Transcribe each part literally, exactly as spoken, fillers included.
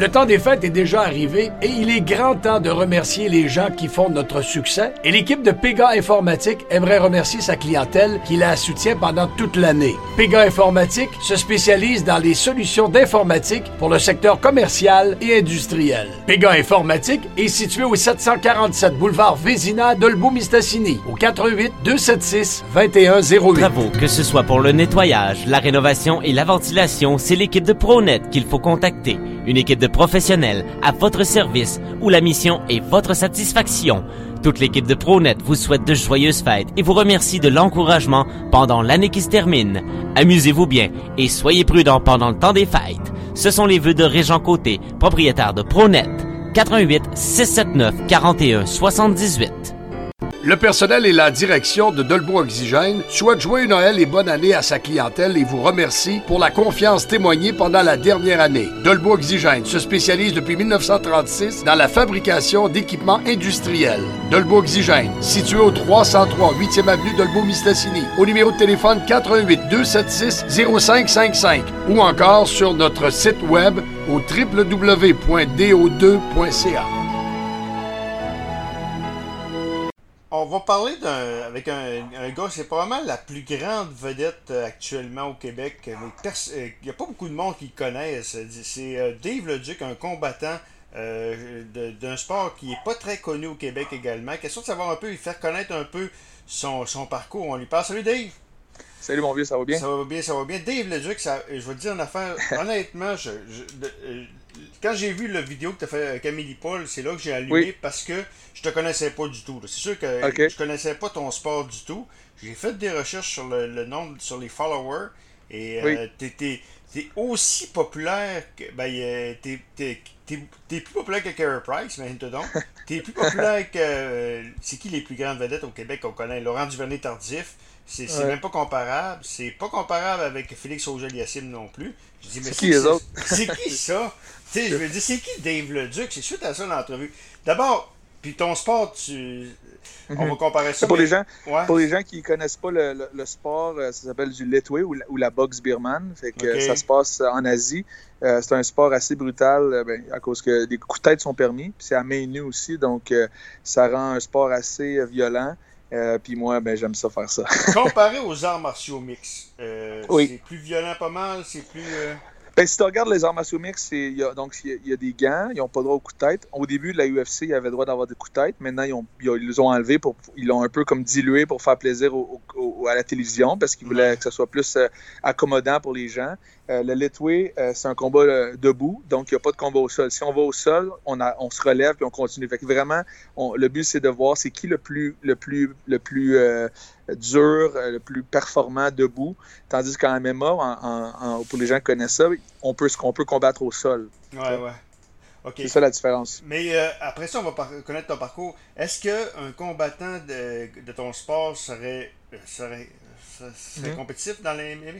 Le temps des fêtes est déjà arrivé et il est grand temps de remercier les gens qui font notre succès. Et l'équipe de Pega Informatique aimerait remercier sa clientèle qui la soutient pendant toute l'année. Pega Informatique se spécialise dans les solutions d'informatique pour le secteur commercial et industriel. Pega Informatique est situé au sept cent quarante-sept boulevard Vézina d'Olbeau-Mistassini, au quatre un huit, deux sept six, deux un zéro huit. Bravo, que ce soit pour le nettoyage, la rénovation et la ventilation, c'est l'équipe de ProNet qu'il faut contacter. Une équipe de professionnels à votre service où la mission est votre satisfaction. Toute l'équipe de ProNet vous souhaite de joyeuses fêtes et vous remercie de l'encouragement pendant l'année qui se termine. Amusez-vous bien et soyez prudents pendant le temps des fêtes. Ce sont les vœux de Régent Côté, propriétaire de ProNet. quatre un huit, six sept neuf, quatre un sept huit. Le personnel et la direction de Dolbeau Oxygène souhaitent joyeux Noël et bonne année à sa clientèle et vous remercie pour la confiance témoignée pendant la dernière année. Dolbeau Oxygène se spécialise depuis mille neuf cent trente-six dans la fabrication d'équipements industriels. Dolbeau Oxygène, situé au trois cent trois huitième avenue Dolbeau-Mistassini, au numéro de téléphone quatre un huit, deux sept six, zéro cinq cinq cinq ou encore sur notre site web au w w w point d o deux point c a. On va parler d'un, avec un, un gars, c'est probablement la plus grande vedette euh, actuellement au Québec. Il euh, n'y a pas beaucoup de monde qui le connaissent. C'est euh, Dave Leduc, un combattant euh, de, d'un sport qui n'est pas très connu au Québec également. Question de savoir un peu, et faire connaître un peu son, son parcours. On lui parle. Salut Dave! Salut mon vieux, ça va bien? Ça va bien, ça va bien. Dave Leduc, ça, je vais te dire une affaire, honnêtement, je, je, de, euh, quand j'ai vu la vidéo que tu as fait avec Amélie Paul, c'est là que j'ai allumé oui. parce que je te connaissais pas du tout. Là. C'est sûr que okay. je connaissais pas ton sport du tout. J'ai fait des recherches sur le, le nombre, sur les followers et oui. euh, t'es, t'es, t'es aussi populaire que. Ben, euh, t'es, t'es, t'es, t'es plus populaire que Carey Price, imagine-toi donc. T'es plus populaire que. Euh, c'est qui les plus grandes vedettes au Québec qu'on connaît? Laurent Duvernay-Tardif. C'est, c'est ouais. même pas comparable. C'est pas comparable avec Félix Auger-Aliassime non plus. Je dis, mais c'est, c'est qui les autres? C'est qui ça? T'sais, je me dis, c'est qui Dave Leduc? C'est suite à ça l'entrevue. D'abord, puis ton sport, tu... Mm-hmm. on va comparer ça. Pour, mais... les gens, ouais. pour les gens qui ne connaissent pas le, le, le sport, ça s'appelle du Letway ou la, ou la boxe birmane. Fait que okay. Ça se passe en Asie. Euh, c'est un sport assez brutal ben, à cause que les coups de tête sont permis. Puis c'est à main nue aussi, donc euh, ça rend un sport assez euh, violent. Euh, puis moi, ben, j'aime ça faire ça. Comparé aux arts martiaux mix, euh, oui. c'est plus violent pas mal, c'est plus... Euh... Ben, si tu regardes les arts martiaux mix, il y a, donc il y, y a des gants, ils n'ont pas droit aux coups de tête. Au début de la U F C, ils avaient le droit d'avoir des coups de tête. Maintenant, ils, ont, ils les ont enlevés, pour, ils l'ont un peu comme dilué pour faire plaisir au, au, à la télévision parce qu'ils voulaient que ce soit plus euh, accommodant pour les gens. Euh, le Letway, euh, c'est un combat euh, debout, donc il n'y a pas de combat au sol. Si on va au sol, on, a, on se relève et on continue. Fait que vraiment, on, le but, c'est de voir c'est qui le plus, le plus, le plus euh, dur, euh, le plus performant debout. Tandis qu'en M M A, en, en, en, pour les gens qui connaissent ça, on peut, on peut combattre au sol. Ouais, ouais. Okay. C'est ça la différence. Mais euh, après ça, on va par- connaître ton parcours. Est-ce qu'un combattant de, de ton sport serait, serait, serait mm-hmm. compétitif dans les M M A?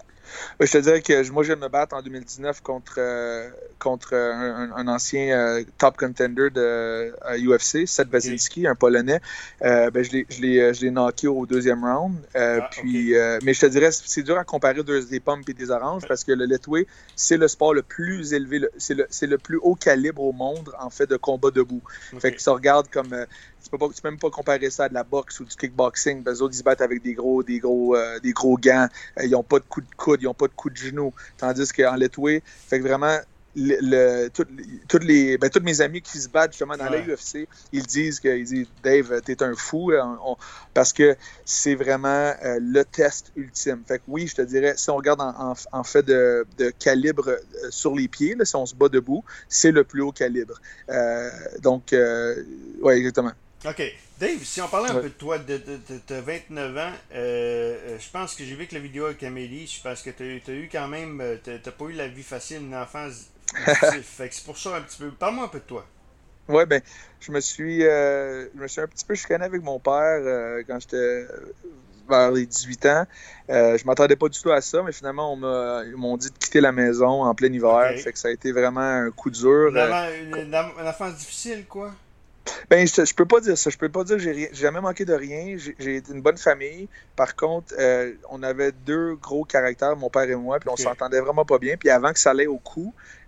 Je te dirais que moi, je viens de me battre en deux mille dix-neuf contre, euh, contre un, un ancien euh, top contender de euh, U F C, Seth Wazinski, okay. un Polonais. Euh, ben, je l'ai, je l'ai, je l'ai knocké au deuxième round. Euh, ah, puis, okay. euh, mais je te dirais, c'est dur à comparer deux, des pommes et des oranges parce que le Letway, c'est le sport le plus élevé, le, c'est, le, c'est le plus haut calibre au monde en fait de combat debout. Okay. Fait que ça regarde comme... Euh, Tu peux, pas, tu peux même pas comparer ça à de la boxe ou du kickboxing. Les autres, ils se battent avec des gros, des gros, euh, des gros gants. Euh, ils n'ont pas de coups de coude, ils n'ont pas de coups de genoux. Tandis qu'en Letway, fait que vraiment, le, le, tout, toutes les, ben, tous mes amis qui se battent justement dans ouais. la U F C, ils disent que ils disent Dave, t'es un fou. On, on, parce que c'est vraiment euh, le test ultime. Fait que oui, je te dirais, si on regarde en, en, en fait de, de calibre euh, sur les pieds, là, si on se bat debout, c'est le plus haut calibre. Euh, donc, euh, oui, exactement. OK. Dave, si on parlait un ouais. peu de toi, de, de, de, de vingt-neuf ans, euh, je pense que j'ai vu que la vidéo avec Amélie, je pense que tu as eu quand même, tu n'as pas eu la vie facile, une enfance difficile. Fait que c'est pour ça un petit peu. Parle-moi un peu de toi. Oui, ben, je me suis euh, je me suis un petit peu chicané avec mon père euh, quand j'étais vers les dix-huit ans. Euh, je m'attendais pas du tout à ça, mais finalement, on m'a, ils m'ont dit de quitter la maison en plein hiver. Okay. Fait que ça a été vraiment un coup dur. Une, euh, une, une, une enfance difficile, quoi? Ben, je, je peux pas dire ça. Je peux pas dire que j'ai, j'ai jamais manqué de rien. J'ai, j'ai été une bonne famille. Par contre, euh, on avait deux gros caractères, mon père et moi, puis on okay. s'entendait vraiment pas bien. Puis avant que ça allait au coup,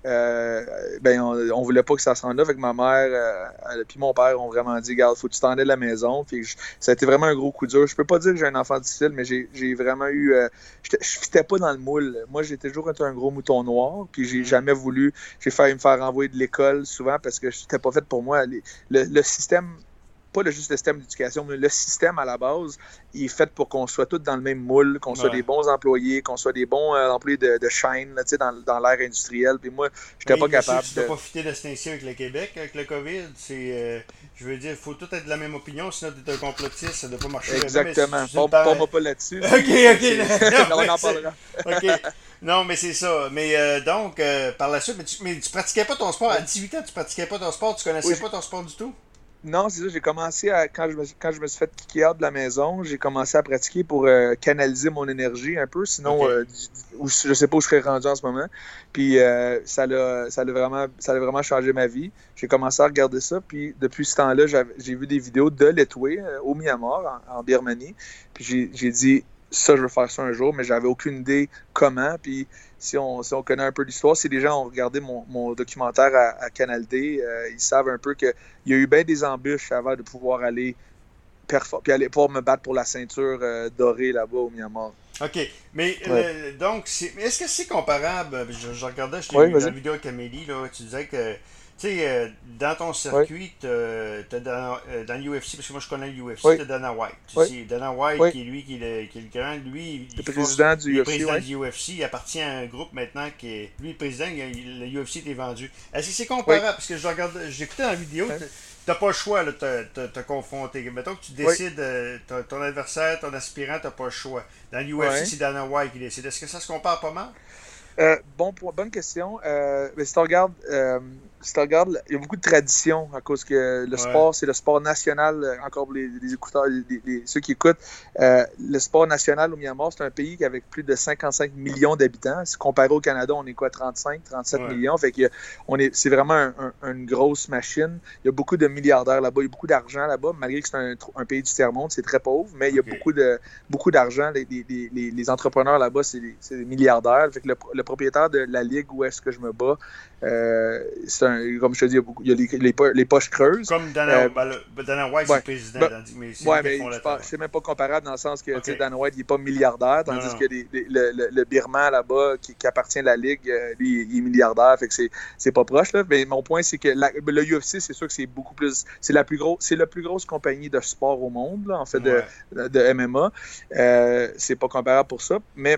euh, ben, on, on voulait pas que ça s'en aille. Fait que ma mère euh, puis mon père ont vraiment dit, regarde, faut que tu t'en aies de la maison. Puis je, ça a été vraiment un gros coup dur. Je peux pas dire que j'ai un enfant difficile, mais j'ai, j'ai vraiment eu... Euh, je fitais pas dans le moule. Moi, j'ai toujours été un gros mouton noir, puis j'ai jamais voulu... J'ai failli me faire renvoyer de l'école souvent parce que c'était pas fait pour moi. Le, le système... pas le, juste le système d'éducation, mais le système à la base, il est fait pour qu'on soit tous dans le même moule, qu'on soit ouais. des bons employés, qu'on soit des bons euh, employés de, de chaîne là, dans, dans l'ère industrielle. Puis moi, je n'étais pas capable. Tu dois de... profiter de cette ici avec le Québec, avec le COVID. C'est, euh, je veux dire, il faut tout être de la même opinion, sinon tu es un complotiste, ça ne doit pas marcher. Exactement. Pas par... pas, pas là-dessus. OK, OK. Non, on en parlera. OK. Non, mais c'est ça. Mais euh, donc, euh, par la suite, mais tu, mais tu pratiquais pas ton sport. À dix-huit ans, tu pratiquais pas ton sport, tu connaissais oui, pas ton sport du tout? Non, c'est ça. J'ai commencé à, quand je me, quand je me suis fait kicker out de la maison, j'ai commencé à pratiquer pour euh, canaliser mon énergie un peu. Sinon, okay. euh, du, je sais pas où je serais rendu en ce moment. Puis euh, ça l'a, ça l'a vraiment, ça l'a vraiment changé ma vie. J'ai commencé à regarder ça. Puis depuis ce temps-là, j'ai vu des vidéos de Letway euh, au Myanmar, en, en Birmanie. Puis j'ai, j'ai dit, ça, je veux faire ça un jour, mais j'avais aucune idée comment. Puis si on, si on connaît un peu l'histoire, si les gens ont regardé mon, mon documentaire à, à Canal D, euh, ils savent un peu qu'il y a eu bien des embûches avant de pouvoir aller perfor- puis aller pouvoir me battre pour la ceinture euh, dorée là-bas au Myanmar. OK. Mais ouais. euh, donc, c'est, est-ce que c'est comparable? Je, je regardais, je t'ai oui, vu dans la vidéo avec Amélie, là, tu disais que tu sais, euh, dans ton circuit, oui. tu as dans, euh, dans l'U F C, parce que moi je connais l'U F C, oui. tu as Dana White. Tu oui. sais, Dana White, oui. qui est lui, qui est le, qui est le grand, lui, le président du il U F C. président oui. du U F C, il appartient à un groupe maintenant qui est. Lui, le président, il, le U F C est vendu. Est-ce que c'est comparable? Oui. Parce que je regarde, j'écoutais dans la vidéo, oui. t'as pas le choix de te, te confronter. Mettons que tu décides, oui. euh, ton adversaire, ton aspirant, t'as pas le choix. Dans l'U F C, oui. c'est Dana White qui décide. Est-ce que ça se compare pas mal? Euh, bon, pour, bonne question. Euh, mais si tu regardes, euh, si tu regardes, il y a beaucoup de traditions à cause que le ouais. sport, c'est le sport national, encore pour les, les écouteurs, les, les, ceux qui écoutent, euh, le sport national au Myanmar, c'est un pays qui avec plus de cinquante-cinq millions d'habitants. Si comparé au Canada, on est quoi, trente-cinq, trente-sept ouais. millions. Fait que on est, c'est vraiment un, un, une grosse machine. Il y a beaucoup de milliardaires là-bas, il y a beaucoup d'argent là-bas, malgré que c'est un, un pays du tiers-monde, c'est très pauvre, mais il y a okay. beaucoup, de, beaucoup d'argent. Les, les, les, les entrepreneurs là-bas, c'est des, c'est des milliardaires. Fait que le, le propriétaire de la ligue où est-ce que je me bats, euh, c'est un, comme je te dis, il y a, beaucoup, il y a les, les, les poches creuses. Comme Dana, euh, ben, Dana White, ouais, c'est le président. Ben, mais c'est ouais, mais je pense, c'est même pas comparable dans le sens que okay. Dana White, il n'est pas milliardaire, tandis non, non. que les, les, le, le, le Birman là-bas, qui, qui appartient à la ligue, lui, il est milliardaire, fait que c'est, c'est pas proche. Là. Mais mon point, c'est que la, le U F C, c'est sûr que c'est beaucoup plus. C'est la plus grosse, c'est la plus grosse compagnie de sport au monde, là, en fait, ouais. de, de, de M M A. Euh, c'est pas comparable pour ça, mais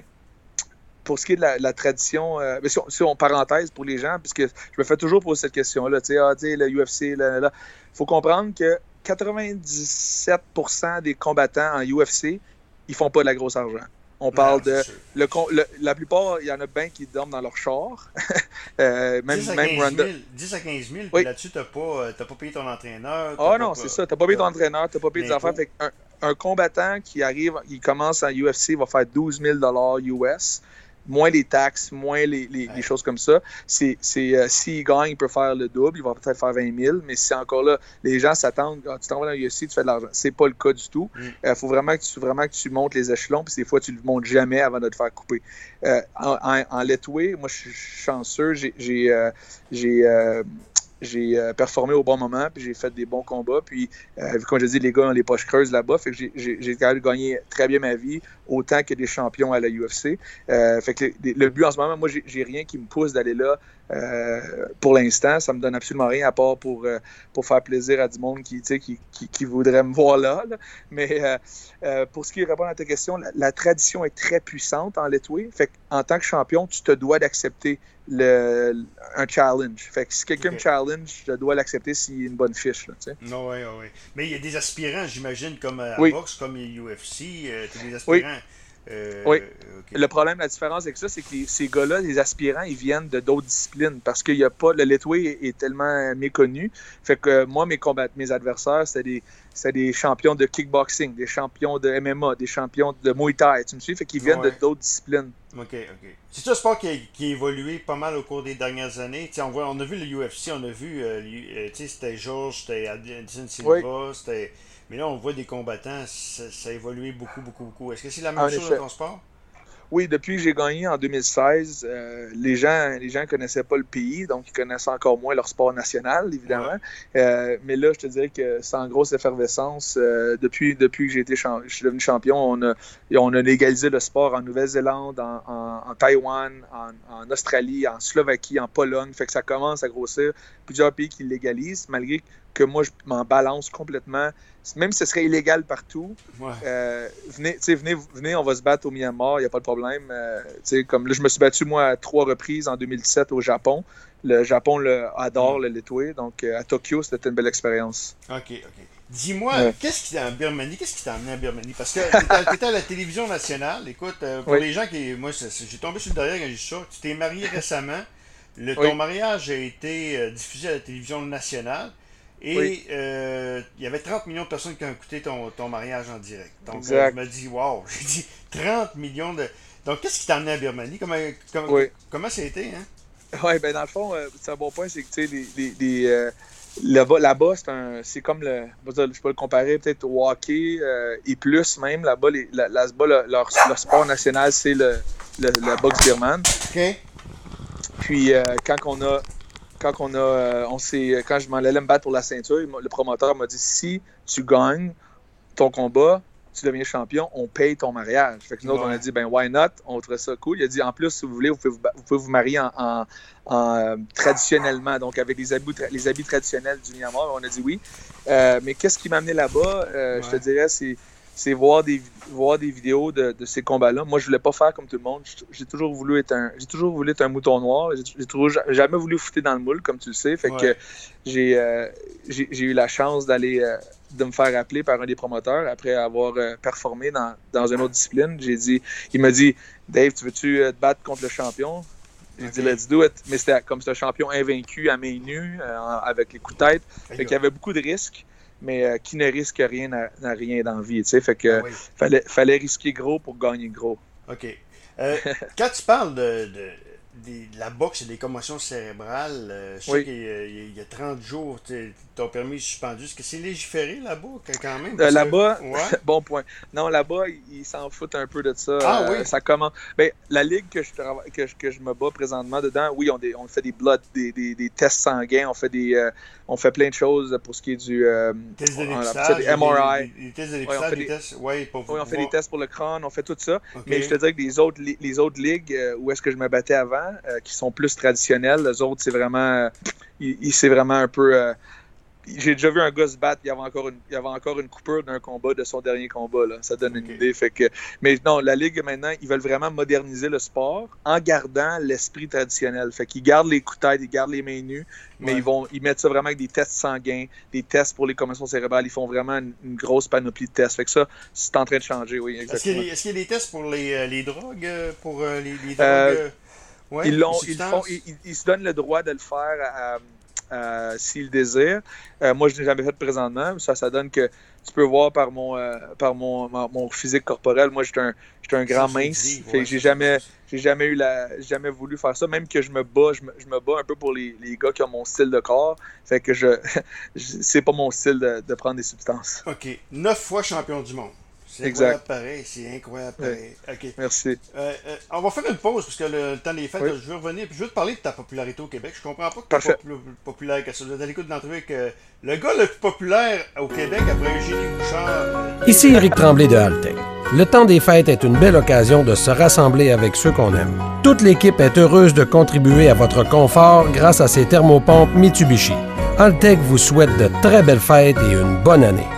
pour ce qui est de la, la tradition, euh, si, on, si on parenthèse pour les gens, puisque je me fais toujours poser cette question-là, tu sais, ah, tu sais, le U F C, là, là, faut comprendre que quatre-vingt-dix-sept pour cent des combattants en U F C, ils font pas de la grosse argent. On parle non, de... Le, le, la plupart, il y en a bien qui dorment dans leur char. euh, même, dix à même quinze mille, dix à quinze mille, oui. Là-dessus, tu n'as pas, pas payé ton entraîneur. Ah non, pas, c'est ça. Tu n'as pas payé ton entraîneur, tu n'as pas payé des affaires. Fait un, un combattant qui arrive, il commence en U F C, va faire douze mille dollars U S, moins les taxes, moins les, les, ouais. les choses comme ça. C'est, c'est, euh, s'il gagne, il peut faire le double, il va peut-être faire vingt mille, mais si encore là, les gens s'attendent, ah, tu t'en vas dans l'U F C, tu fais de l'argent. C'est pas le cas du tout. Il mm. euh, faut vraiment que, tu, vraiment que tu montes les échelons, puis des fois, tu ne le montes jamais avant de te faire couper. Euh, en, en, en Letway, moi, je suis chanceux, j'ai... j'ai, euh, j'ai euh, j'ai euh, performé au bon moment, puis j'ai fait des bons combats. Puis, euh, comme je dis, les gars ont les poches creuses là-bas. Fait que j'ai, j'ai, j'ai quand même gagné très bien ma vie, autant que des champions à la U F C. Euh, fait que le, le but en ce moment, moi, j'ai, j'ai rien qui me pousse d'aller là. Euh, pour l'instant, ça me donne absolument rien à part pour, euh, pour faire plaisir à du monde qui, qui, qui, qui voudrait me voir là. là. Mais euh, euh, pour ce qui répond à ta question, la, la tradition est très puissante en Letway. Fait qu'en tant que champion, tu te dois d'accepter le, un challenge. Fait que si quelqu'un okay. me challenge, je dois l'accepter s'il y a une bonne fiche. Là, non, oui, oui. Mais il y a des aspirants, j'imagine, comme à oui. boxe, comme U F C. Euh, tu as des aspirants. Oui. Euh, oui. Okay. Le problème, la différence avec ça, c'est que les, ces gars-là, les aspirants, ils viennent de d'autres disciplines parce qu'il y a pas. Le Letway est, est tellement méconnu. Fait que euh, moi, mes combats, mes adversaires, c'était des, c'était des champions de kickboxing, des champions de M M A, des champions de Muay Thai. Tu me suis? Fait qu'ils viennent ouais. de d'autres disciplines. OK, OK. C'est un sport qui a, qui a évolué pas mal au cours des dernières années. On, voit, on a vu le U F C, on a vu, euh, euh, c'était Georges, c'était Anderson Silva, oui. c'était. Mais là, on voit des combattants, ça, ça a évolué beaucoup, beaucoup, beaucoup. Est-ce que c'est la même ah, chose dans ton sport? oui, depuis que j'ai gagné en deux mille seize, euh, les gens les gens connaissaient pas le pays, donc ils connaissent encore moins leur sport national, évidemment. Ouais. Euh, mais là, je te dirais que c'est en grosse effervescence. Euh, depuis, depuis que j'ai été champ- je suis devenu champion, on a, on a légalisé le sport en Nouvelle-Zélande, en, en, en Taïwan, en, en Australie, en Slovaquie, en Pologne. Fait que ça commence à grossir. Plusieurs pays qui le légalisent, malgré que moi, je m'en balance complètement. Même si ce serait illégal partout, ouais. euh, venez, venez, venez, on va se battre au Myanmar, il n'y a pas de problème. Euh, comme là, je me suis battu, moi, à trois reprises en deux mille dix-sept au Japon. Le Japon le, adore le Litoué, donc euh, à Tokyo, c'était une belle expérience. OK, OK. Dis-moi, ouais. qu'est-ce qui t'a en Birmanie? Qu'est-ce qui t'a amené en Birmanie? Parce que tu étais à la télévision nationale. Écoute, euh, pour oui. les gens qui... Moi, j'ai tombé sur le derrière quand j'ai dit ça. Tu t'es marié récemment. Le, ton oui. mariage a été euh, diffusé à la télévision nationale. Et oui. euh, il y avait trente millions de personnes qui ont écouté ton, ton mariage en direct. Donc, euh, je me dis, wow, j'ai dit trente millions de... Donc, qu'est-ce qui t'a amené à Birmanie? Comment, comment, oui. comment ça a été, hein? Oui, bien, dans le fond, euh, c'est un bon point, c'est que, tu sais, les, les, les, euh, là-bas, là-bas c'est, un, c'est comme le... Je peux le comparer peut-être au hockey euh, et plus même. Là-bas, les, là, là-bas le, leur, leur sport national, c'est le, le, la boxe birmane. OK. Puis, euh, quand on a... Quand, on a, euh, on s'est, quand je m'en allais me battre pour la ceinture, le promoteur m'a dit, si tu gagnes ton combat, tu deviens champion, on paye ton mariage. Fait que nous ouais. autres, on a dit, ben why not? On trouve ça cool. Il a dit, en plus, si vous voulez, vous pouvez vous, vous, pouvez vous marier en, en, en euh, traditionnellement, donc avec les habits, les habits traditionnels du Myanmar. On a dit oui. Euh, mais qu'est-ce qui m'a amené là-bas? Euh, ouais. Je te dirais, c'est... c'est voir des, voir des vidéos de, de ces combats-là. Moi, je voulais pas faire comme tout le monde. J'ai toujours voulu être un, j'ai toujours voulu être un mouton noir. J'ai, j'ai toujours jamais voulu fouter dans le moule, comme tu le sais. Fait ouais. que j'ai, euh, j'ai, j'ai eu la chance d'aller, euh, de me faire appeler par un des promoteurs après avoir euh, performé dans, dans une autre discipline. J'ai dit, il m'a dit, Dave, tu veux-tu te battre contre le champion? J'ai okay. dit, let's do it. Mais c'était comme c'était un champion invaincu à main nue, euh, avec les coups de tête. Fait qu'il y avait beaucoup de risques. Mais euh, qui ne risque rien n'a, n'a rien dans la vie, tu sais. Fait que ah oui. fallait, fallait risquer gros pour gagner gros. OK. Euh, quand tu parles de, de, de, de la boxe et des commotions cérébrales, euh, je oui. sais qu'il y a, il y a trente jours, ton permis est suspendu. Est-ce que c'est légiféré là-bas, quand même? Euh, là-bas, que... ouais. bon point. Non, là-bas, ils, ils s'en foutent un peu de ça. Ah euh, oui? Ça commence... Ben, la ligue que je, trava... que, je, que je me bats présentement dedans, oui, on, des, on fait des blood, des, des, des tests sanguins, on fait des... Euh, on fait plein de choses pour ce qui est du... Euh, tests de dépistage, des M R I. Des, des tests de dépistage, ouais, des, des tests... Ouais, pour, oui, on pour... fait des tests pour le crâne, on fait tout ça. Okay. Mais je te dirais que les autres, les, les autres ligues euh, où est-ce que je me battais avant, euh, qui sont plus traditionnelles, les autres, c'est vraiment... Euh, il, c'est vraiment un peu... Euh, j'ai déjà vu un gars se battre, il y avait encore une, il y avait encore une coupure d'un combat, de son dernier combat. Là. Ça donne okay. une idée. Fait que, mais non, la Ligue, maintenant, ils veulent vraiment moderniser le sport en gardant l'esprit traditionnel. Fait qu'ils gardent les coups de tête, ils gardent les mains nues, mais ouais. ils vont ils mettent ça vraiment avec des tests sanguins, des tests pour les commotions cérébrales. Ils font vraiment une, une grosse panoplie de tests. Fait que ça, c'est en train de changer, oui, exactement. Est-ce qu'il y a, est-ce qu'il y a des tests pour les, les drogues? Pour les, les drogues euh, ouais, ils, l'ont, ils, font, ils, ils, ils se donnent le droit de le faire à... Euh, s'il désire. Euh, moi, je ne l'ai jamais fait présentement. Ça, ça donne que tu peux voir par mon, euh, par mon, mon, mon physique corporel. Moi, j'étais un, j'étais un grand ça, mince. Dit, fait ouais, que j'ai jamais, j'ai jamais eu la, jamais voulu faire ça. Même que je me bats, je me, je me bats un peu pour les, les gars qui ont mon style de corps. Fait que je, c'est pas mon style de, de prendre des substances. OK. Neuf fois champion du monde. C'est exact. Incroyable pareil, c'est incroyable pareil. Oui. Okay. Merci. Euh, euh, on va faire une pause parce que le, le temps des fêtes, oui. là, je veux revenir puis je veux te parler de ta popularité au Québec. Je comprends pas que tu es plus populaire que ça. Vous êtes à l'écoute de l'entrevue avec euh, le gars le plus populaire au Québec après Eugénie Bouchard. Euh, Ici Éric Tremblay de Haltech. Le temps des fêtes est une belle occasion de se rassembler avec ceux qu'on aime. Toute l'équipe est heureuse de contribuer à votre confort grâce à ces thermopompes Mitsubishi. Haltech vous souhaite de très belles fêtes et une bonne année.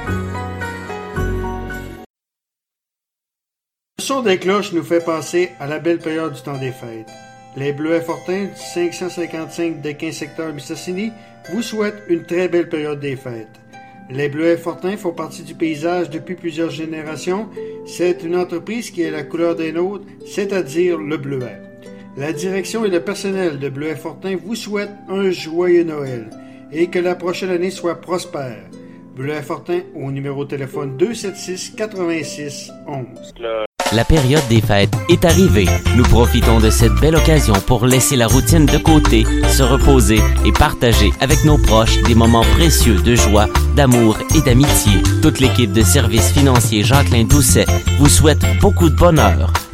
Le son des cloches nous fait penser à la belle période du temps des fêtes. Les Bleuets Fortins du cinq cent cinquante-cinq des quinze secteurs Mistassini vous souhaitent une très belle période des fêtes. Les Bleuets Fortins font partie du paysage depuis plusieurs générations. C'est une entreprise qui est la couleur des nôtres, c'est-à-dire le bleuet. La direction et le personnel de Bleuets Fortins vous souhaitent un joyeux Noël et que la prochaine année soit prospère. Bleuets Fortins au numéro de téléphone deux sept six, quatre-vingt-six, onze. La période des fêtes est arrivée. Nous profitons de cette belle occasion pour laisser la routine de côté, se reposer et partager avec nos proches des moments précieux de joie, d'amour et d'amitié. Toute l'équipe de services financiers Jacqueline Doucet vous souhaite beaucoup de bonheur,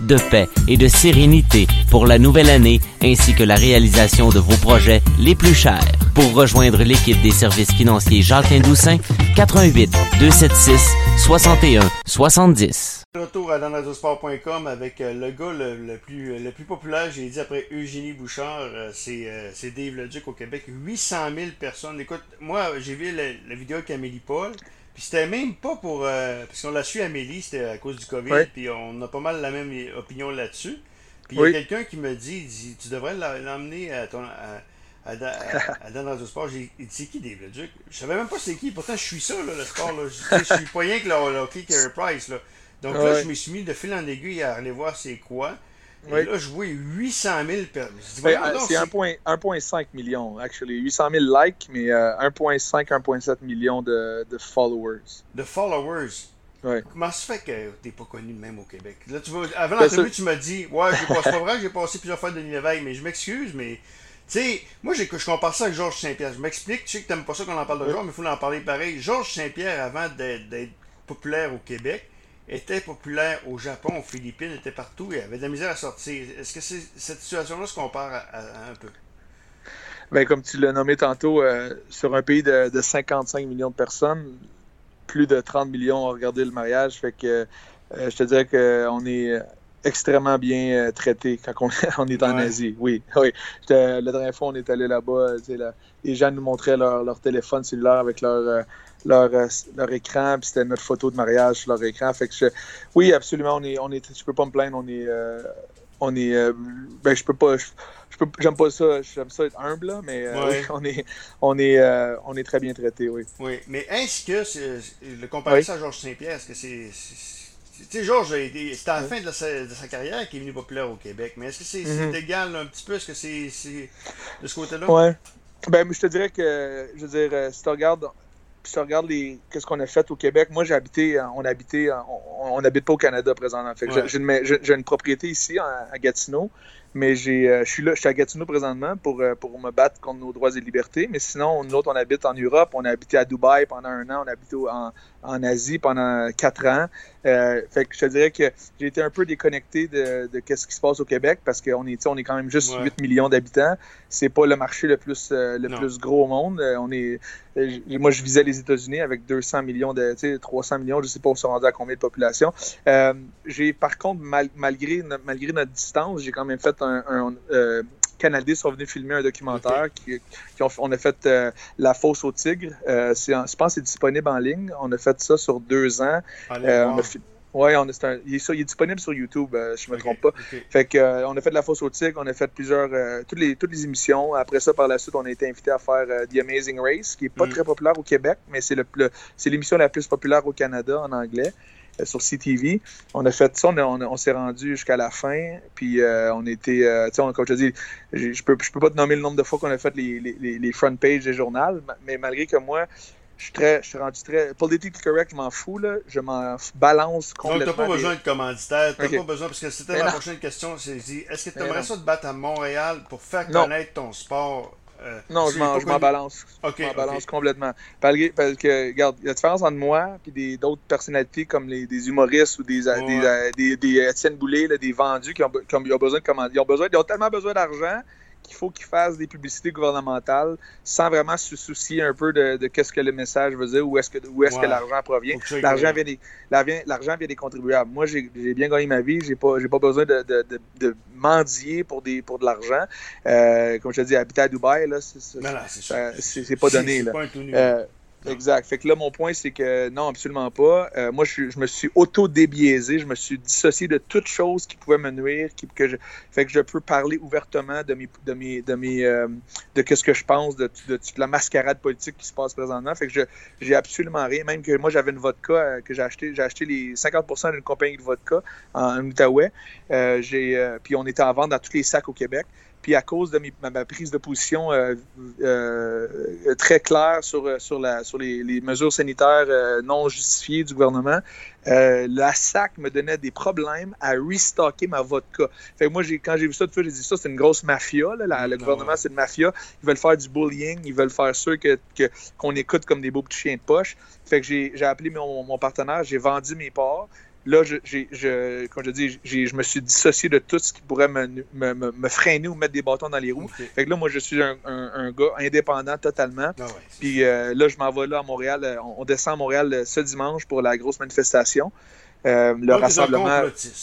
de paix et de sérénité pour la nouvelle année ainsi que la réalisation de vos projets les plus chers. Pour rejoindre l'équipe des services financiers Jacques Doussin, quatre un huit, deux sept six, soix un sept zéro. Retour à danrazosport point com avec euh, le gars le, le, plus, le plus populaire, j'ai dit après Eugénie Bouchard, euh, c'est, euh, c'est Dave Leduc au Québec. huit cent mille personnes. Écoute, moi j'ai vu la, la vidéo avec Amélie Paul, puis c'était même pas pour... Euh, parce qu'on l'a su Amélie, c'était à cause du COVID, oui. Puis on a pas mal la même opinion là-dessus. Puis il oui. y a quelqu'un qui me dit, dit tu devrais l'emmener à ton... À, À, à, à Dan Radio Sport, j'ai dit c'est qui Dave Leduc? Je savais même pas c'est qui, pourtant je suis ça, là, le sport. Là. Je, je suis pas rien que le, le hockey Carey Price. Là. Donc ah là, ouais. je me suis mis de fil en aiguille à aller voir c'est quoi. Et oui. là, je vois huit cent mille personnes. Ben, c'est un virgule cinq million, actually. huit cent mille likes, mais euh, un virgule cinq à un virgule sept million de, de followers. De followers? Ouais. Comment ça fait que t'es pas connu même au Québec? Là, tu vas, avant l'entrevue, tu m'as dit, ouais, j'ai pas, c'est pas vrai que j'ai passé plusieurs fois Denis Lévesque, mais je m'excuse, mais. Tu sais, moi, j'ai, je compare ça avec Georges Saint-Pierre. Je m'explique, tu sais que t'aimes pas ça qu'on en parle de Georges, mais il faut en parler pareil. Georges Saint-Pierre, avant d'être, d'être populaire au Québec, était populaire au Japon, aux Philippines, était partout et avait de la misère à sortir. Est-ce que c'est, cette situation-là se compare à, à, à un peu? Bien, comme tu l'as nommé tantôt, euh, sur un pays de, de cinquante-cinq millions de personnes, plus de trente millions ont regardé le mariage. Fait que euh, je te dirais qu'on est extrêmement bien euh, traité quand on, on est en ouais. Asie. Oui, oui. J'étais, la dernière fois, on est allé là-bas. Là, les gens nous montraient leur, leur téléphone cellulaire avec leur, euh, leur, euh, leur écran, puis c'était notre photo de mariage sur leur écran. Fait que je, oui, absolument, on est, on est, je peux pas me plaindre. On est, euh, on est, euh, ben je peux pas. Je, je peux, j'aime pas ça. J'aime ça être humble, là, mais euh, ouais. on est, on est, euh, on est très bien traité, oui. Oui, mais est-ce que c'est, le comparer oui. ça à Georges Saint-Pierre, est-ce que c'est, c'est tu sais, Georges, c'était à la fin de, la, de sa carrière qu'il est venu populaire au Québec, mais est-ce que c'est, mm-hmm. c'est égal là, un petit peu? Est-ce que c'est, c'est de ce côté-là? Oui. Ben, je te dirais que, je veux dire, si tu regardes, si tu regardes les, qu'est-ce qu'on a fait au Québec, moi, j'ai habité, on habitait, on n'habite pas au Canada présentement. Fait que ouais. j'ai, j'ai, j'ai une propriété ici, à Gatineau, mais j'ai, euh, je suis là, je suis à Gatineau présentement pour, euh, pour me battre contre nos droits et libertés. Mais sinon, nous autres, on habite en Europe, on a habité à Dubaï pendant un an, on a habité en, en Asie pendant quatre ans. Euh, fait que je te dirais que j'ai été un peu déconnecté de, de qu'est-ce qui se passe au Québec parce qu'on est, on est quand même juste ouais. huit millions d'habitants. C'est pas le marché le plus, euh, le plus gros au monde. Euh, on est, euh, moi, je visais les États-Unis avec deux cents millions, de, trois cents millions, je sais pas où se rendu à combien de population. Euh, j'ai, par contre, mal, malgré, malgré notre distance, j'ai quand même fait un, un euh, Canadiens sont venus filmer un documentaire okay. qui, qui ont, on a fait euh, La fosse au tigre. Euh, c'est, je pense que c'est disponible en ligne. On a fait ça sur deux ans. Euh, on a fi- ouais, on a, c'est un, il, est, il est disponible sur YouTube, euh, si je ne me okay. trompe pas. Okay. Fait que, euh, on a fait La fosse au tigre, on a fait plusieurs, euh, toutes, les, toutes les émissions. Après ça, par la suite, on a été invité à faire euh, The Amazing Race, qui n'est pas mm. très populaire au Québec, mais c'est, le, le, c'est l'émission la plus populaire au Canada en anglais. Sur C T V. On a fait ça, on, a, on, a, on s'est rendu jusqu'à la fin, puis euh, on était, euh, tu sais, comme je te dis, je peux, je peux pas te nommer le nombre de fois qu'on a fait les, les, les front pages des journaux, mais malgré que moi, je suis très, je suis rendu très, politically correct, je m'en fous, là, je m'en balance complètement. Donc, t'as pas besoin de commanditaire, t'as okay. pas besoin, parce que c'était mais ma non. prochaine question, c'est, est-ce que tu aimerais ça te battre à Montréal pour faire connaître non. ton sport? Euh, non, je m'en, je m'en balance. Okay, je m'en balance okay. complètement. Parce que, parce que, regarde, la différence entre moi et d'autres personnalités comme les, des humoristes ou des, ouais. des, des, des, des Étienne Boulay, là, des vendus qui ont, qui ont besoin de commander. Ils ont, besoin, ils ont tellement besoin d'argent qu'il faut qu'ils fassent des publicités gouvernementales sans vraiment se soucier un peu de, de qu'est-ce que le message veut dire, où est-ce que, où est-ce ouais. que l'argent provient. L'argent vient, des, l'argent, l'argent vient des contribuables. Moi, j'ai, j'ai bien gagné ma vie. J'ai pas, j'ai pas besoin de, de, de, de mendier pour, des, pour de l'argent. Euh, comme je te dis, habiter à Dubaï, là, c'est, c'est, non, non, c'est, ça, c'est, c'est pas donné. C'est, là. C'est pas un Exact. Fait que là, mon point, c'est que non, absolument pas. Euh, moi, je, je me suis auto-débiaisé. Je me suis dissocié de toute chose qui pouvait me nuire. Qui, que je, fait que je peux parler ouvertement de mes, de mes, de mes, euh, de qu'est-ce que je pense de, de, de, de la mascarade politique qui se passe présentement. Fait que je, j'ai absolument rien. Même que moi, j'avais une vodka euh, que j'ai acheté. J'ai acheté les cinquante pour cent d'une compagnie de vodka en, en Outaouais. Euh, j'ai, euh, puis on était en vente dans tous les sacs au Québec. Puis à cause de mes, ma, ma prise de position euh, euh, très claire sur, sur, la, sur les, les mesures sanitaires euh, non justifiées du gouvernement, euh, la S A C me donnait des problèmes à restocker ma vodka. Fait que moi, j'ai, quand j'ai vu ça, j'ai dit ça, c'est une grosse mafia. Là, la, le gouvernement, ouais. c'est une mafia. Ils veulent faire du bullying. Ils veulent faire sûr que, que, qu'on écoute comme des beaux petits chiens de poche. Fait que j'ai, j'ai appelé mon, mon partenaire, j'ai vendu mes parts. Là, je, j'ai, je, comme je dis, j'ai, je me suis dissocié de tout ce qui pourrait me, me, me, me freiner ou mettre des bâtons dans les roues. Okay. Fait que là, moi, je suis un, un, un gars indépendant totalement. Ah ouais, puis euh, là, je m'en vais là à Montréal. On, on descend à Montréal ce dimanche pour la grosse manifestation. Euh, le Moi, rassemblement.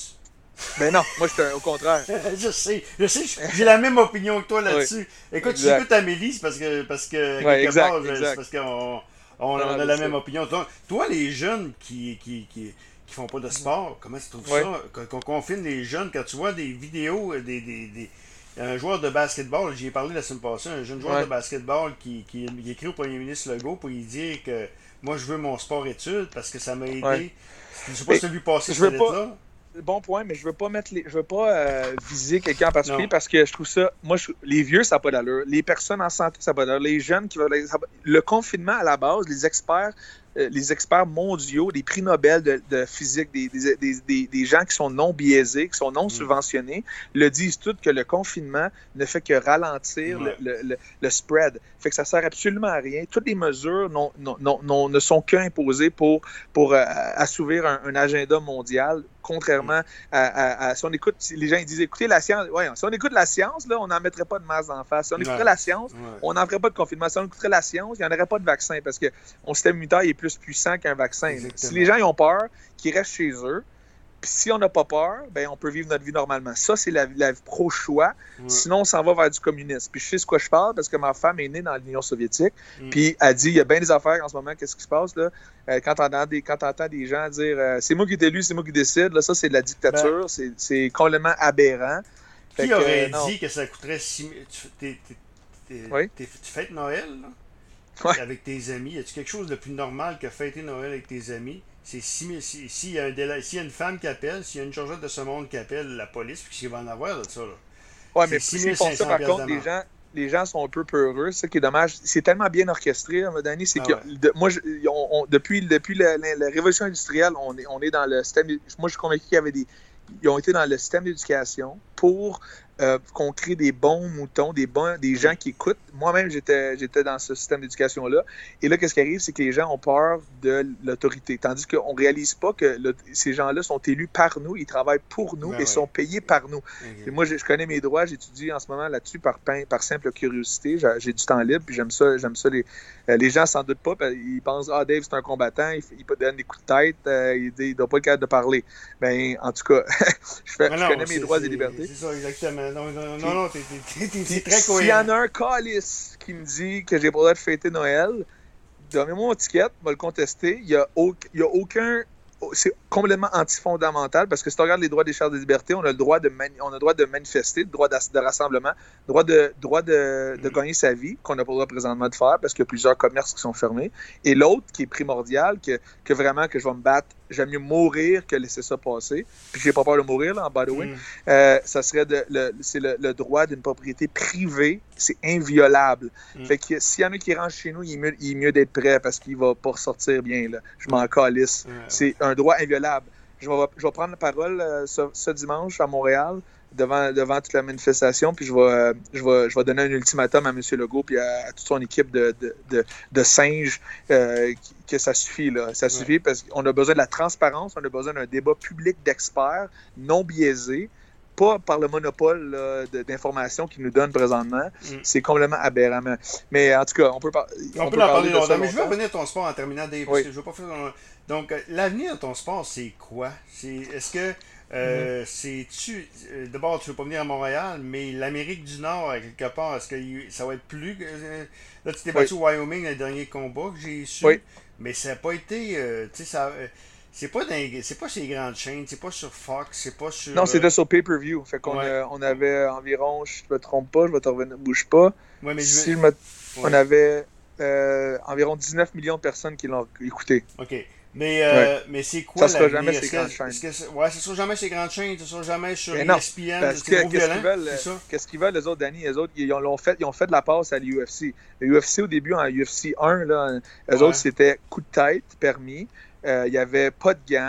Ben non, moi, je suis au contraire. je sais, je sais, j'ai la même opinion que toi là-dessus. Oui, écoute, exact. Tu écoutes Amélie, c'est parce que, parce que ouais, exact, part, exact. c'est parce qu'on on, non, on a la même opinion. Donc, toi, les jeunes qui, qui, qui, qui font pas de sport, comment tu trouves ouais. ça? Qu'on confine les jeunes, quand tu vois des vidéos, des, des, des un joueur de basketball, j'y ai parlé la semaine passée, un jeune joueur ouais. de basketball qui, qui, qui écrit au premier ministre Legault pour lui dire que moi, je veux mon sport-études parce que ça m'a aidé. Ouais. Je sais pas si tu as vu passer cette lettre-là. Bon point, mais je veux pas mettre les, je veux pas euh, viser quelqu'un en particulier non. parce que je trouve ça, moi, je, les vieux, ça n'a pas d'allure. Les personnes en santé, ça n'a pas d'allure. Les jeunes qui veulent, ça, le confinement à la base, les experts, euh, les experts mondiaux, des prix Nobel de, de physique, des, des, des, des, des gens qui sont non biaisés, qui sont non mmh. subventionnés, le disent tous que le confinement ne fait que ralentir mmh. le, le, le, le spread. Fait que ça sert absolument à rien. Toutes les mesures non, non, non, non, ne sont qu'imposées pour, pour euh, assouvir un, un agenda mondial. Contrairement à, à, à si on écoute, si les gens ils disent écoutez la science, ouais, si on écoute la science, là, on n'en mettrait pas de masque d'en face. Si on écouterait ouais. la science, ouais. on n'en ferait pas de confinement. Si on écouterait la science, il n'y en aurait pas de vaccin parce que mon système immunitaire est plus puissant qu'un vaccin. Exactement. Si les gens ils ont peur, qu'ils restent chez eux. Puis si on n'a pas peur, ben on peut vivre notre vie normalement. Ça, c'est la, la pro-choix. Ouais. Sinon, on s'en va vers du communisme. Puis je sais ce quoi je parle parce que ma femme est née dans l'Union soviétique. Mm. Puis elle dit, il y a bien des affaires en ce moment, qu'est-ce qui se passe là? Euh, quand tu entends des, des gens dire euh, c'est moi qui t'ai élu, c'est moi qui décide, là, ça, c'est de la dictature. Ben, c'est, c'est complètement aberrant. Qui fait aurait que, dit non. que ça coûterait six mille tu, t'es, t'es, t'es, oui? t'es, tu fêtes Noël là? Ouais. Avec tes amis. Y a-tu quelque chose de plus normal que fêter Noël avec tes amis? C'est s'il si, si y, délai... si y a une femme qui appelle, s'il y a une chargette de ce monde qui appelle la police, puis qu'il va en avoir de ça. Là. Ouais, mais s'ils font ça, par contre, les gens, les gens sont un peu peureux. C'est ça qui est dommage. C'est tellement bien orchestré, hein, Danny. C'est ah que ouais. de, moi, je, on, on, depuis, depuis la, la, la révolution industrielle, on est, on est dans le système. Moi, je suis convaincu qu'il y avait des. Ils ont été dans le système d'éducation pour euh, qu'on crée des bons moutons, des bons, des gens qui écoutent. Moi-même, j'étais, j'étais dans ce système d'éducation-là. Et là, qu'est-ce qui arrive, c'est que les gens ont peur de l'autorité. Tandis qu'on ne réalise pas que le, ces gens-là sont élus par nous, ils travaillent pour nous ben et ouais. sont payés par nous. Okay. Et moi, je, je connais mes droits, j'étudie en ce moment là-dessus par, par simple curiosité. J'ai, j'ai du temps libre, puis j'aime ça. J'aime ça les, euh, les gens s'en doutent pas. Ils pensent, ah, Dave, c'est un combattant, il, il donne des coups de tête, euh, il ne doit pas être capable de parler. Ben, en tout cas, je, fais, non, je connais mes droits et libertés. C'est ça, exactement. Non, non, non, non t'es, t'es, t'es, t'es très cohérent. S'il y en a un calice qui me dit que j'ai pas le droit de fêter Noël, donnez-moi mon ticket, je vais le contester. Il n'y a, au, il y a aucun... C'est complètement antifondamental parce que si tu regardes les droits des chartes des libertés, on a le droit de, mani- on a le droit de manifester, le droit de, de rassemblement, le droit de, droit de, de gagner sa vie, qu'on n'a pas le droit présentement de faire parce qu'il y a plusieurs commerces qui sont fermés. Et l'autre qui est primordial, que, que vraiment que je vais me battre, j'aime mieux mourir que laisser ça passer. Puis j'ai pas peur de mourir, là, en by the way. Mm. Euh, ça serait de, le, c'est le, le droit d'une propriété privée. C'est inviolable. Mm. Fait que s'il y en a qui rentrent chez nous, il est mieux, il est mieux d'être prêt parce qu'il va pas ressortir bien, là. Je m'en calisse. Mm. C'est un droit inviolable. Je vais, je vais prendre la parole euh, ce, ce dimanche à Montréal devant, devant toute la manifestation, puis je vais, euh, je vais, je vais donner un ultimatum à M. Legault puis à, à toute son équipe de, de, de, de singes euh, que ça suffit. Là. Ça suffit ouais. parce qu'on a besoin de la transparence, on a besoin d'un débat public d'experts, non biaisé, pas par le monopole là, de, d'informations qu'ils nous donnent présentement. Mm. C'est complètement aberrant. Mais en tout cas, on peut, par... on on peut, peut en parler, parler longtemps. Mais je veux revenir à ton sport en terminant, Dave, parce oui. que je veux pas faire... Donc, l'avenir de ton sport, c'est quoi? C'est, est-ce que euh, mm-hmm. c'est-tu... D'abord, tu ne veux pas venir à Montréal, mais l'Amérique du Nord, quelque part, est-ce que ça va être plus... Là, tu t'es battu oui. au Wyoming dans le dernier combat que j'ai su, oui. mais ça n'a pas été... Euh, tu sais, ça... C'est pas, dans, c'est pas sur les grandes chaînes, c'est pas sur Fox, c'est pas sur... Non, c'était sur pay-per-view. Fait qu'on ouais. a, on avait environ, je me trompe pas, je vais te revenir, bouge pas. Ouais, mais si je me... ouais. On avait euh, environ dix-neuf millions de personnes qui l'ont écouté. OK. Mais, euh, ouais. mais c'est quoi ça sera jamais ces grandes chaînes. Que, ouais, ça sera jamais ces grandes chaînes, ça sera jamais sur E S P N. Parce que, qu'est-ce violent, qu'ils veulent, c'est ça? Qu'est-ce qu'ils veulent, les autres, Danny? Les autres, ils, ont, fait, ils ont fait de la passe à l'U F C. Le U F C, au début, en U F C un, là, eux ouais. autres, c'était coup de tête permis. Il euh, n'y avait pas de gants.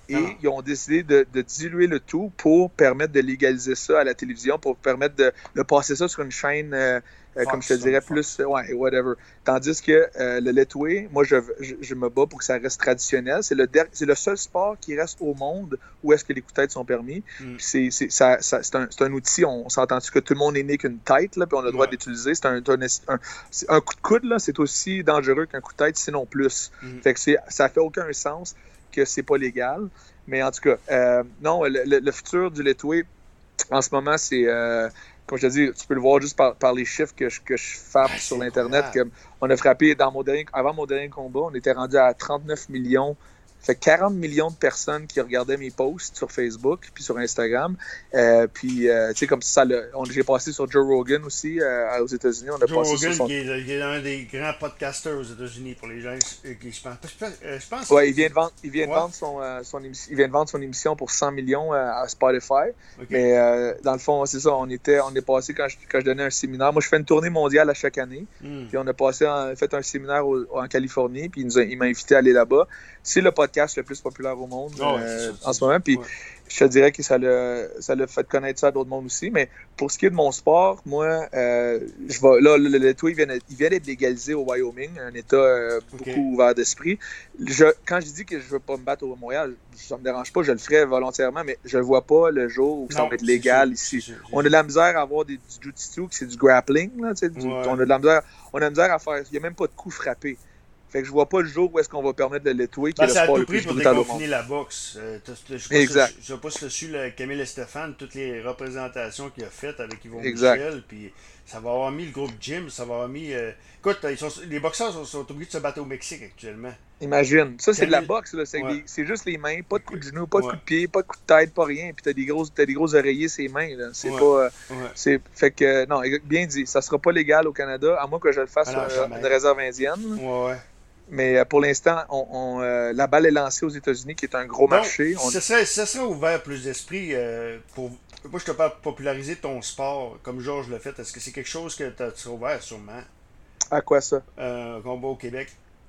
Et non. Ils ont décidé de, de diluer le tout pour permettre de légaliser ça à la télévision, pour permettre de, de passer ça sur une chaîne, euh, euh, comme je te dirais, plus, ouais, whatever. Tandis que euh, le Letway, moi, je, je, je me bats pour que ça reste traditionnel. C'est le, der- c'est le seul sport qui reste au monde où est-ce que les coups de tête sont permis. Mm. C'est, c'est, ça, ça, c'est, un, c'est un outil, on, on s'entend-tu que tout le monde est né qu'une tête, là, puis on a le droit ouais. d'utiliser. C'est un, un, un, c'est un coup de coude, là, c'est aussi dangereux qu'un coup de tête, sinon plus. Mm. Fait que c'est, ça fait aucun sens que c'est pas légal. Mais en tout cas, euh, non, le, le, le futur du Letway, en ce moment, c'est, euh, comme je te dis, tu peux le voir juste par, par les chiffres que je, que je frappe ah, sur l'Internet. Que on a frappé, dans mon dernier, avant mon dernier combat, on était rendu à trente-neuf millions. Fait quarante millions de personnes qui regardaient mes posts sur Facebook puis sur Instagram. Euh, puis, euh, tu sais, comme ça, le, on, j'ai passé sur Joe Rogan aussi euh, aux États-Unis. On a Joe passé Rogan, sur son... qui, est, qui est un des grands podcasters aux États-Unis pour les gens qui je pense. Je pense ouais, il vient de vendre, il vient de ouais. vendre son, euh, son émission, il vient de vendre son émission pour cent millions euh, à Spotify. Okay. Mais euh, dans le fond, c'est ça. On était, on est passé quand je, quand je donnais un séminaire. Moi, je fais une tournée mondiale à chaque année. Mm. Puis on a passé, en, fait un séminaire au, en Californie. Puis il, nous a, il m'a invité à aller là-bas. C'est le podcast le plus populaire au monde oh, euh, ça, en ce moment. Puis ouais. je te dirais que ça l'a, ça l'a fait connaître ça à d'autres mondes aussi. Mais pour ce qui est de mon sport, moi, euh, je vais, là, le, le Letway, il vient, il vient d'être légalisé au Wyoming, un État euh, beaucoup okay. ouvert d'esprit. Je, quand je dis que je ne veux pas me battre au Montréal, ça ne me dérange pas, je le ferais volontairement, mais je ne vois pas le jour où non, ça va être légal sûr, ici. Sûr, on a de la misère à avoir des, du jiu-jitsu, c'est du grappling. Là, du, ouais. on, a de la misère, on a de la misère à faire. Il n'y a même pas de coups frappés. Fait que je vois pas le jour où est-ce qu'on va permettre de le Letway, qui ben, est le sport le plus brutal au monde. C'est la boxe. Euh, exact. Je sais pas si tu as su le Camille Estefan, toutes les représentations qu'il a faites avec Yvon Michel, puis ça va avoir mis le groupe Jim, ça va avoir mis... Euh... Écoute, ils sont, les boxeurs sont, sont obligés de se battre au Mexique actuellement. Imagine. Ça, c'est Camille... de la boxe. Là. C'est, ouais. des, c'est juste les mains, pas de coups de genoux, pas de ouais. coups de pied, pas de coups de tête, pas rien. Puis t'as des gros, t'as des gros oreillers ses mains. Là. C'est ouais. pas... Euh, ouais. c'est, fait que, non, bien dit, ça sera pas légal au Canada, à moins que je le fasse Alors, sur une réserve indienne. Ouais, ouais. Mais pour l'instant, on, on, euh, la balle est lancée aux États-Unis, qui est un gros Donc, marché. On... Ça, serait, ça serait ouvert plus d'esprit euh, pour. Moi, je te parle de populariser ton sport, comme Georges l'a fait. Est-ce que c'est quelque chose que tu serais ouvert, sûrement? À quoi ça? Un euh, combat au Québec.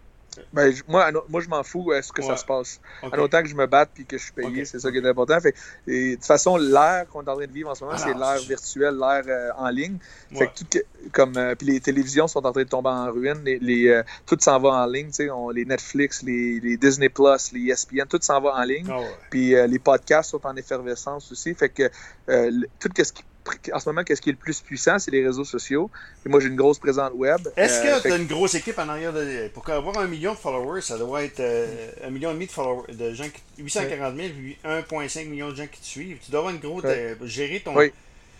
Ben, moi, moi, je m'en fous est-ce que ouais. ça se passe. Okay. En autant que je me batte et que je suis payé, okay. c'est ça qui est important. Fait, et, de toute façon, l'ère qu'on est en train de vivre en ce moment, ah, c'est l'ère c'est... virtuelle, l'ère euh, en ligne. Fait ouais. que tout, comme, euh, puis les télévisions sont en train de tomber en ruine. Les, les, euh, tout s'en va en ligne. On, les Netflix, les, les Disney Plus, les E S P N, tout s'en va en ligne. Oh, ouais. Puis euh, les podcasts sont en effervescence aussi. Fait que euh, tout ce qui en ce moment, qu'est-ce qui est le plus puissant, c'est les réseaux sociaux. Et moi, j'ai une grosse présence web. Est-ce que euh, tu as que... une grosse équipe en arrière de... Pour avoir un million de followers, ça doit être euh, un million et demi de followers, de gens qui... huit cent quarante mille, puis un virgule cinq million de gens qui te suivent. Tu dois avoir une grosse... Ouais. Euh, gérer ton... Oui.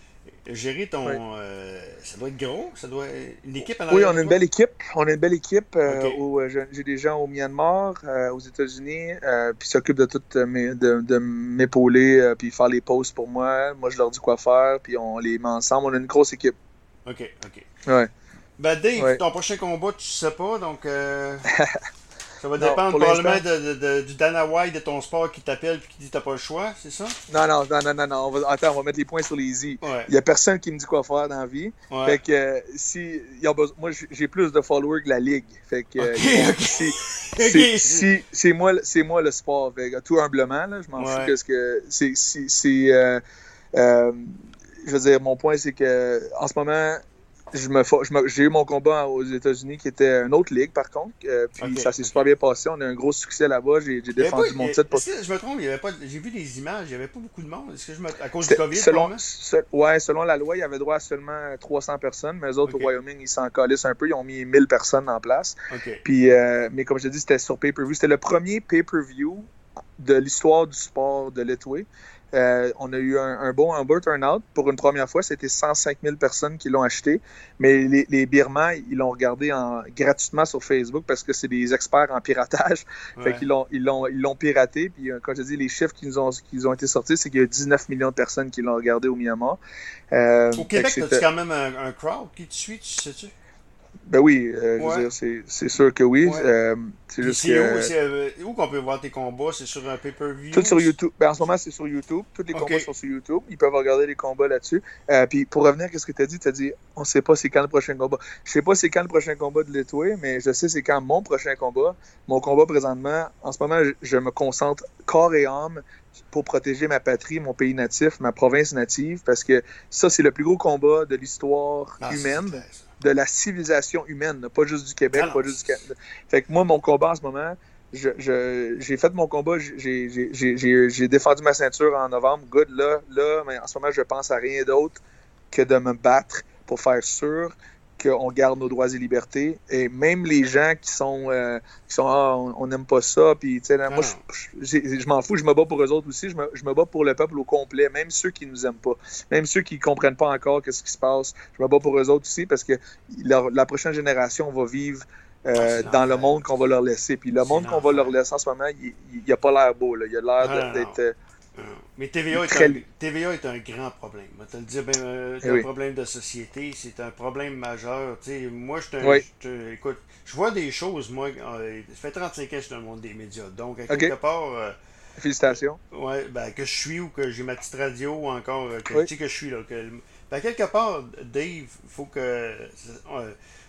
Gérer ton... Oui. Euh, ça doit être gros. Ça doit une équipe en Oui, on a une belle équipe. On a une belle équipe. Euh, okay. où, euh, j'ai des gens au Myanmar, euh, aux États-Unis, euh, puis s'occupent de tout mes, de, de m'épauler, euh, puis faire les posts pour moi. Moi, je leur dis quoi faire, puis on les met ensemble. On a une grosse équipe. OK, OK. Ouais. Ben, Dave, ouais. ton prochain combat, tu sais pas, donc... Euh... Ça va dépendre non, probablement de, de, de, du Dana White de ton sport qui t'appelle et qui dit t'as pas le choix, c'est ça? Non, non, non, non, non, non. On va, attends, on va mettre les points sur les i. Ouais. Il n'y a personne qui me dit quoi faire dans la vie. Ouais. Fait que euh, si, y a besoin, moi, j'ai plus de followers que la ligue. Fait que okay, euh, okay. Si, okay. C'est, si, c'est, moi, c'est moi le sport. Fait que, tout humblement, là, je m'en ouais. fous parce que c'est... c'est, c'est euh, euh, je veux dire, mon point, c'est que en ce moment... Je me, je me, j'ai eu mon combat aux États-Unis qui était une autre ligue, par contre. Euh, puis okay, ça s'est okay. super bien passé. On a un gros succès là-bas. J'ai, j'ai défendu pas, mon titre. Pour... Je me trompe, il y avait pas, j'ai vu des images. Il n'y avait pas beaucoup de monde. Est-ce que je me, à cause C'était, du COVID? Selon, se, ouais, selon la loi, il y avait droit à seulement trois cents personnes. Mais eux autres, okay. au Wyoming, ils s'en calissent un peu. Ils ont mis mille personnes en place. Okay. Puis, euh, mais comme je te dis, c'était sur pay-per-view. C'était le premier pay-per-view de l'histoire du sport de Letway. Euh, on a eu un, un bon un bon turnout. Pour une première fois, c'était cent cinq mille personnes qui l'ont acheté. Mais les, les Birmans, ils l'ont regardé en, gratuitement sur Facebook parce que c'est des experts en piratage. Ouais. Fait qu'ils l'ont, ils l'ont, ils l'ont piraté. Puis, quand je dis les chiffres qui nous ont, qui ont été sortis, c'est qu'il y a dix-neuf millions de personnes qui l'ont regardé au Myanmar. Euh, au Québec, as-tu quand même un, un crowd qui te suit, tu sais-tu? Ben oui, euh, ouais. je veux dire, c'est, c'est sûr que oui. Ouais. Euh, c'est juste c'est que, où, c'est, euh, où qu'on peut voir tes combats? C'est sur un pay-per-view? Tout sur YouTube. Ben, en ce moment, c'est sur YouTube. Tous les okay. combats sont sur YouTube. Ils peuvent regarder les combats là-dessus. Euh, puis pour revenir à ce que tu as dit, tu as dit, on ne sait pas c'est quand le prochain combat. Je ne sais pas c'est quand le prochain combat de l'étoile, mais je sais c'est quand mon prochain combat. Mon combat présentement, en ce moment, je, je me concentre corps et âme pour protéger ma patrie, mon pays natif, ma province native, parce que ça, c'est le plus gros combat de l'histoire ah, humaine, de la civilisation humaine, pas juste du Québec, ah, pas juste du Canada. Fait que moi, mon combat en ce moment, je, je, j'ai fait mon combat, j'ai, j'ai, j'ai, j'ai défendu ma ceinture en novembre, good, là, là, mais en ce moment, je pense à rien d'autre que de me battre pour faire sûr qu'on garde nos droits et libertés. Et même les gens qui sont, euh, qui sont ah, on n'aime pas ça, puis tu sais, moi, je, je, je m'en fous, je me bats pour eux autres aussi, je me, je me bats pour le peuple au complet, même ceux qui nous aiment pas, même ceux qui ne comprennent pas encore qu'est-ce qui se passe, je me bats pour eux autres aussi, parce que leur, la prochaine génération va vivre euh, ah, dans le monde qu'on va leur laisser. Puis le c'est monde qu'on va leur laisser en ce moment, il n'a pas l'air beau, là. Il a l'air ah, d'être... Euh, Mais T V A, très... est un, T V A est un grand problème. Je vais te le dire, ben, euh, c'est eh un oui. problème de société, c'est un problème majeur. T'sais, moi, je te, oui. écoute, je vois des choses, moi, euh, ça fait trente-cinq ans que je suis dans le monde des médias. Donc, à quelque okay. part. Euh, Félicitations. Ouais, ben, que je suis ou que j'ai ma petite radio ou encore que, oui. que je suis là. Que, ben, quelque part, Dave, il faut que. Euh,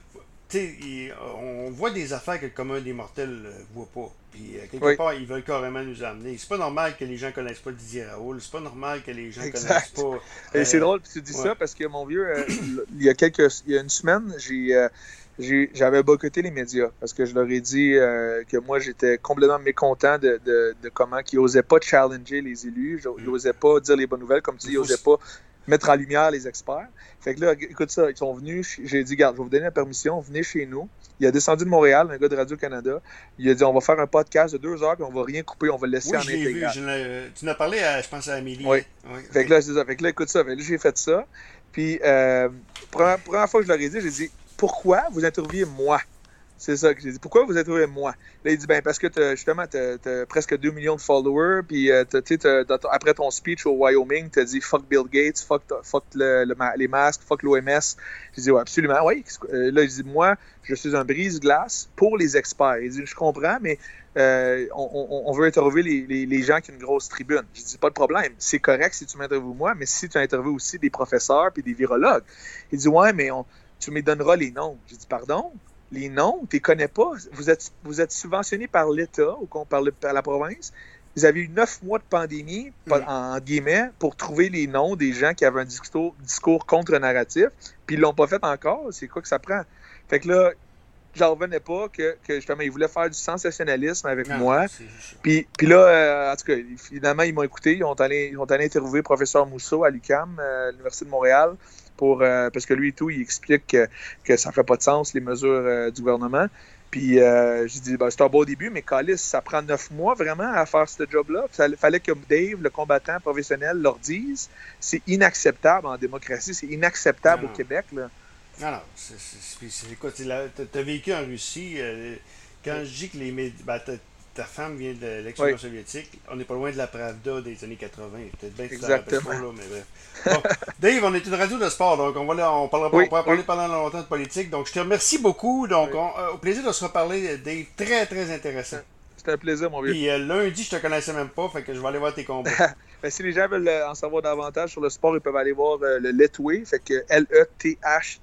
T'sais, on voit des affaires que le commun des mortels ne voit pas. Puis, quelque oui. part, ils veulent carrément nous amener. C'est pas normal que les gens connaissent pas Didier Raoul. C'est pas normal que les gens exact. connaissent pas. Euh, Et c'est drôle que tu dis ouais. ça parce que, mon vieux, euh, il, y a quelques, il y a une semaine, j'ai, euh, j'ai, j'avais boycotté les médias parce que je leur ai dit euh, que moi, j'étais complètement mécontent de, de, de comment ils n'osaient pas challenger les élus. Ils n'osaient pas dire les bonnes nouvelles, comme tu dis, ils n'osaient pas mettre en lumière les experts. Fait que là, écoute ça, ils sont venus, j'ai dit, regarde, je vais vous donner la permission, venez chez nous. Il a descendu de Montréal, un gars de Radio-Canada. Il a dit, on va faire un podcast de deux heures, puis on va rien couper, on va le laisser oui, en intégral. Vu, je tu en as parlé, à, je pense, à Amélie. Oui. oui fait, que là, c'est ça. fait que là, écoute ça, fait que là, j'ai fait ça. Puis, euh, première, première fois que je leur ai dit, j'ai dit, pourquoi vous interviewez moi? C'est ça que j'ai dit. Pourquoi vous interviewez moi? Là, il dit, ben parce que t'as, justement, tu as presque deux millions de followers, puis euh, t'as, t'as, t'as, après ton speech au Wyoming, tu as dit fuck Bill Gates, fuck, fuck le, le, les masques, fuck l'O M S. J'ai dit, ouais, absolument, oui. Là, il dit, moi, je suis un brise-glace pour les experts. Il dit, je comprends, mais euh, on, on, on veut interviewer les, les, les gens qui ont une grosse tribune. J'ai dit, pas de problème, c'est correct si tu m'interviews moi, mais si tu interviews aussi des professeurs puis des virologues. Il dit, ouais, mais on, tu me donneras les noms. J'ai dit, pardon? Les noms, tu ne les connais pas. Vous êtes, vous êtes subventionné par l'État ou par, le, par la province. Vous avez eu neuf mois de pandémie, mmh. en guillemets, pour trouver les noms des gens qui avaient un discours, discours contre-narratif, puis ils ne l'ont pas fait encore. C'est quoi que ça prend? Fait que là, j'en revenais pas que, que justement, ils voulaient faire du sensationnalisme avec non, moi. Puis, puis là, euh, en tout cas, finalement, ils m'ont écouté. Ils ont allé, ils ont allé interviewer le professeur Mousseau à l'U Q A M, euh, à l'Université de Montréal. Pour, euh, parce que lui et tout, il explique que, que ça ne fait pas de sens, les mesures euh, du gouvernement. Puis euh, j'ai dit, ben, c'est un beau début, mais Calis, ça prend neuf mois vraiment à faire ce job-là. Il fallait que Dave, le combattant professionnel, leur dise. C'est inacceptable en démocratie, c'est inacceptable non, au Québec. Là. Non, non, c'est, c'est, c'est, écoute, tu as vécu en Russie. Euh, quand je dis que les médias. Ben, ta femme vient de l'ex-Union oui. soviétique. On n'est pas loin de la Pravda des années quatre-vingts. Peut-être bien que tu t'en rappelles pas, là, mais bref. Bon, Dave, on est une radio de sport, donc on va là, on parlera, oui, on pourra oui. parler pendant longtemps de politique. Donc, je te remercie beaucoup. Donc, oui. on, euh, au plaisir de se reparler, Dave. Très, très intéressant. C'était un plaisir, mon vieux. Puis euh, lundi, je te connaissais même pas, fait que je vais aller voir tes combats. Ben, si les gens veulent en savoir davantage sur le sport, ils peuvent aller voir euh, le Letway, fait que L E T H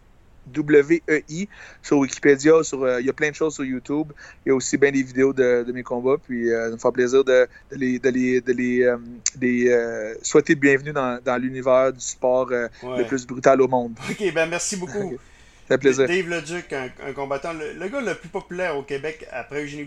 W E I sur Wikipédia, sur, euh, il y a plein de choses sur YouTube. Il y a aussi bien des vidéos de, de mes combats. Puis euh, ça me fait plaisir de, de les, de les, de les, euh, des, euh, souhaiter bienvenue dans, dans l'univers du sport euh, ouais. le plus brutal au monde. Ok, ben merci beaucoup. Ça fait plaisir. Dave Leduc, un, un combattant, le, le gars le plus populaire au Québec après Eugénie